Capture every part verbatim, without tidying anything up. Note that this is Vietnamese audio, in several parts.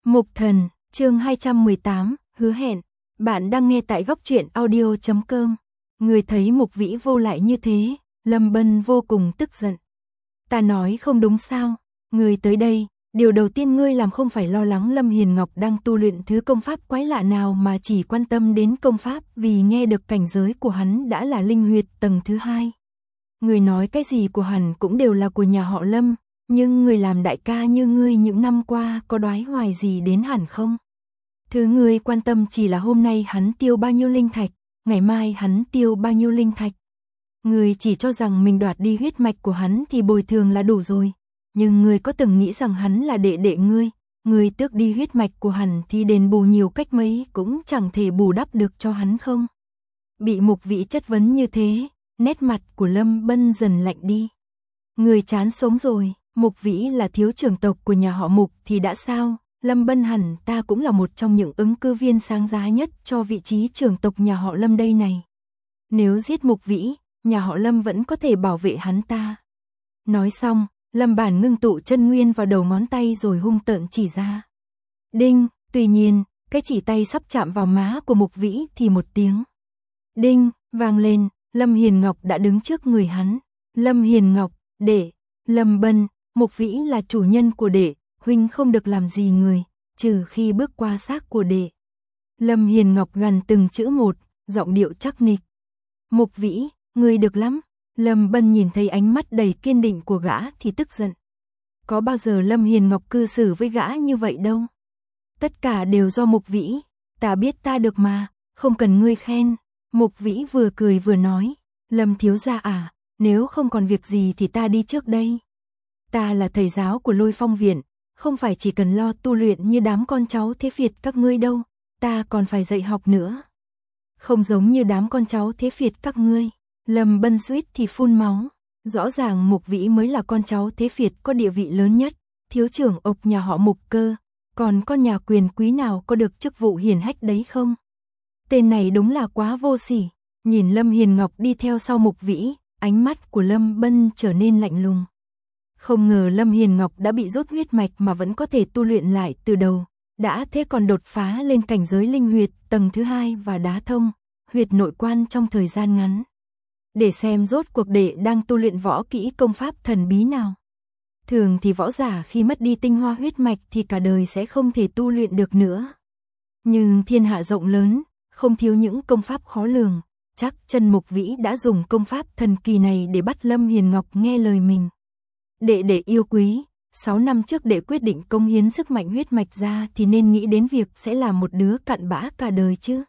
Mục Thần, chương hai trăm mười tám, hứa hẹn. Bạn đang nghe tại góc truyện audio chấm com. Người thấy Mục Vĩ vô lại như thế, Lâm Bân vô cùng tức giận. Ta nói không đúng sao? Người tới đây, điều đầu tiên ngươi làm không phải lo lắng Lâm Hiền Ngọc đang tu luyện thứ công pháp quái lạ nào mà chỉ quan tâm đến công pháp vì nghe được cảnh giới của hắn đã là linh huyệt tầng thứ hai. Người nói cái gì của hắn cũng đều là của nhà họ Lâm. Nhưng người làm đại ca như ngươi những năm qua có đoái hoài gì đến hẳn không? Thứ ngươi quan tâm chỉ là hôm nay hắn tiêu bao nhiêu linh thạch, ngày mai hắn tiêu bao nhiêu linh thạch. Ngươi chỉ cho rằng mình đoạt đi huyết mạch của hắn thì bồi thường là đủ rồi. Nhưng ngươi có từng nghĩ rằng hắn là đệ đệ ngươi, ngươi tước đi huyết mạch của hắn thì đền bù nhiều cách mấy cũng chẳng thể bù đắp được cho hắn không? Bị Mục Vĩ chất vấn như thế, nét mặt của Lâm Bân dần lạnh đi. Ngươi chán sống rồi. Mục Vĩ là thiếu trưởng tộc của nhà họ Mục thì đã sao, Lâm Bân hẳn ta cũng là một trong những ứng cử viên sáng giá nhất cho vị trí trưởng tộc nhà họ Lâm đây này. Nếu giết Mục Vĩ, nhà họ Lâm vẫn có thể bảo vệ hắn ta. Nói xong, Lâm Bản ngưng tụ chân nguyên vào đầu ngón tay rồi hung tợn chỉ ra. Đinh, tuy nhiên, cái chỉ tay sắp chạm vào má của Mục Vĩ thì một tiếng. Đinh, vang lên, Lâm Hiền Ngọc đã đứng trước người hắn. Lâm Hiền Ngọc, đệ, Lâm Bân. Mục Vĩ là chủ nhân của đệ, huynh không được làm gì người, trừ khi bước qua xác của đệ. Lâm Hiền Ngọc gần từng chữ một, giọng điệu chắc nịch. Mục Vĩ, ngươi được lắm. Lâm Bân nhìn thấy ánh mắt đầy kiên định của gã thì tức giận. Có bao giờ Lâm Hiền Ngọc cư xử với gã như vậy đâu. Tất cả đều do Mục Vĩ, ta biết ta được mà, không cần ngươi khen. Mục Vĩ vừa cười vừa nói, Lâm thiếu gia à, nếu không còn việc gì thì ta đi trước đây. Ta là thầy giáo của Lôi Phong Viện, không phải chỉ cần lo tu luyện như đám con cháu thế Việt các ngươi đâu, ta còn phải dạy học nữa. Không giống như đám con cháu thế Việt các ngươi. Lâm Bân suýt thì phun máu. Rõ ràng Mục Vĩ mới là con cháu thế Việt có địa vị lớn nhất, thiếu trưởng ộc nhà họ Mục cơ, còn con nhà quyền quý nào có được chức vụ hiển hách đấy không? Tên này đúng là quá vô sỉ. Nhìn Lâm Hiền Ngọc đi theo sau Mục Vĩ, ánh mắt của Lâm Bân trở nên lạnh lùng. Không ngờ Lâm Hiền Ngọc đã bị rút huyết mạch mà vẫn có thể tu luyện lại từ đầu, đã thế còn đột phá lên cảnh giới linh huyệt tầng thứ hai và đá thông, huyệt nội quan trong thời gian ngắn. Để xem rốt cuộc đệ đang tu luyện võ kỹ công pháp thần bí nào. Thường thì võ giả khi mất đi tinh hoa huyết mạch thì cả đời sẽ không thể tu luyện được nữa. Nhưng thiên hạ rộng lớn, không thiếu những công pháp khó lường, chắc chân Mục Vĩ đã dùng công pháp thần kỳ này để bắt Lâm Hiền Ngọc nghe lời mình. Đệ đệ yêu quý, sáu năm trước đệ quyết định cống hiến sức mạnh huyết mạch ra thì nên nghĩ đến việc sẽ là một đứa cặn bã cả đời chứ.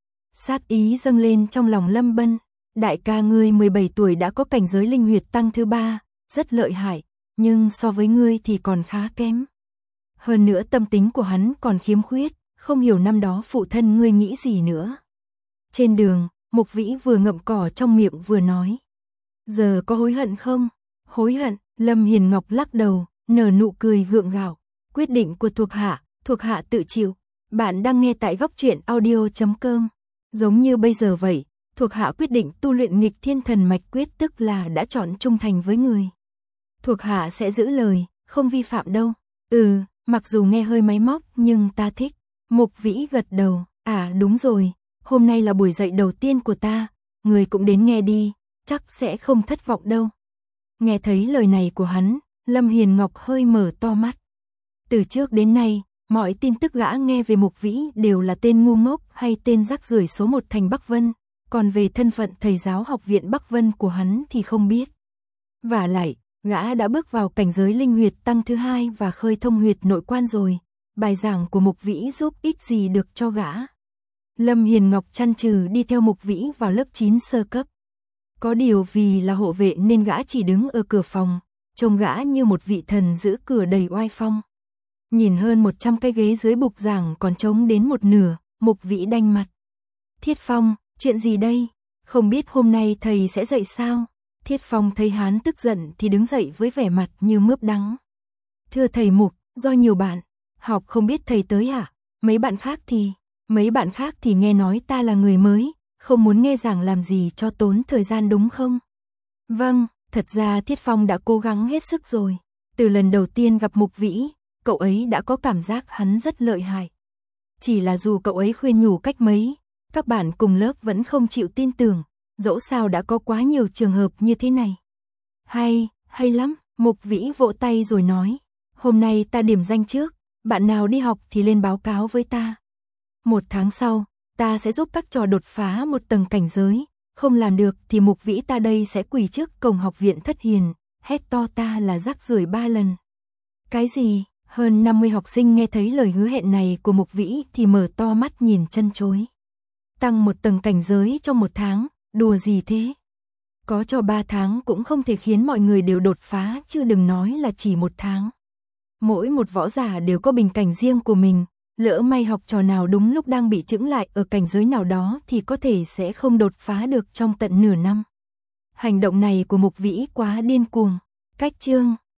Sát ý dâng lên trong lòng Lâm Bân, đại ca ngươi mười bảy tuổi đã có cảnh giới linh huyệt tăng thứ ba, rất lợi hại, nhưng so với ngươi thì còn khá kém. Hơn nữa tâm tính của hắn còn khiếm khuyết, không hiểu năm đó phụ thân ngươi nghĩ gì nữa. Trên đường, Mục Vĩ vừa ngậm cỏ trong miệng vừa nói. Giờ có hối hận không? Hối hận. Lâm Hiền Ngọc lắc đầu, nở nụ cười gượng gạo. Quyết định của thuộc hạ, thuộc hạ tự chịu. Bạn đang nghe tại góc truyện audio chấm com. Giống như bây giờ vậy, thuộc hạ quyết định tu luyện nghịch thiên thần mạch quyết, tức là đã chọn trung thành với người. Thuộc hạ sẽ giữ lời, không vi phạm đâu. Ừ, mặc dù nghe hơi máy móc nhưng ta thích. Mục Vĩ gật đầu, à đúng rồi, hôm nay là buổi dạy đầu tiên của ta, người cũng đến nghe đi, chắc sẽ không thất vọng đâu. Nghe thấy lời này của hắn, Lâm Hiền Ngọc hơi mở to mắt. Từ trước đến nay, mọi tin tức gã nghe về Mục Vĩ đều là tên ngu ngốc hay tên rác rưởi số một thành Bắc Vân, còn về thân phận thầy giáo học viện Bắc Vân của hắn thì không biết. Vả lại, gã đã bước vào cảnh giới linh huyệt tăng thứ hai và khơi thông huyệt nội quan rồi, bài giảng của Mục Vĩ giúp ích gì được cho gã. Lâm Hiền Ngọc chăn trừ đi theo Mục Vĩ vào lớp chín sơ cấp. Có điều vì là hộ vệ nên gã chỉ đứng ở cửa phòng, trông gã như một vị thần giữ cửa đầy oai phong. Nhìn hơn một trăm cái ghế dưới bục giảng còn trống đến một nửa, Mục Vĩ đanh mặt. Thiết Phong, chuyện gì đây? Không biết hôm nay thầy sẽ dạy sao? Thiết Phong thấy hắn tức giận thì đứng dậy với vẻ mặt như mướp đắng. Thưa thầy Mục, do nhiều bạn học không biết thầy tới hả? Mấy bạn khác thì, mấy bạn khác thì nghe nói ta là người mới. Không muốn nghe giảng làm gì cho tốn thời gian đúng không? Vâng, thật ra Thiết Phong đã cố gắng hết sức rồi. Từ lần đầu tiên gặp Mục Vĩ, cậu ấy đã có cảm giác hắn rất lợi hại. Chỉ là dù cậu ấy khuyên nhủ cách mấy, các bạn cùng lớp vẫn không chịu tin tưởng, dẫu sao đã có quá nhiều trường hợp như thế này. Hay, hay lắm, Mục Vĩ vỗ tay rồi nói, hôm nay ta điểm danh trước, bạn nào đi học thì lên báo cáo với ta. Một tháng sau, ta sẽ giúp các trò đột phá một tầng cảnh giới, không làm được thì Mục Vĩ ta đây sẽ quỳ trước cổng học viện Thất Hiền, hét to ta là rác rưởi ba lần. Cái gì? Hơn năm mươi học sinh nghe thấy lời hứa hẹn này của Mục Vĩ thì mở to mắt nhìn chân chối. Tăng một tầng cảnh giới trong một tháng, đùa gì thế? Có cho ba tháng cũng không thể khiến mọi người đều đột phá, chứ đừng nói là chỉ một tháng. Mỗi một võ giả đều có bình cảnh riêng của mình, lỡ may học trò nào đúng lúc đang bị chững lại ở cảnh giới nào đó thì có thể sẽ không đột phá được trong tận nửa năm. Hành động này của Mục Vĩ quá điên cuồng. Cách chương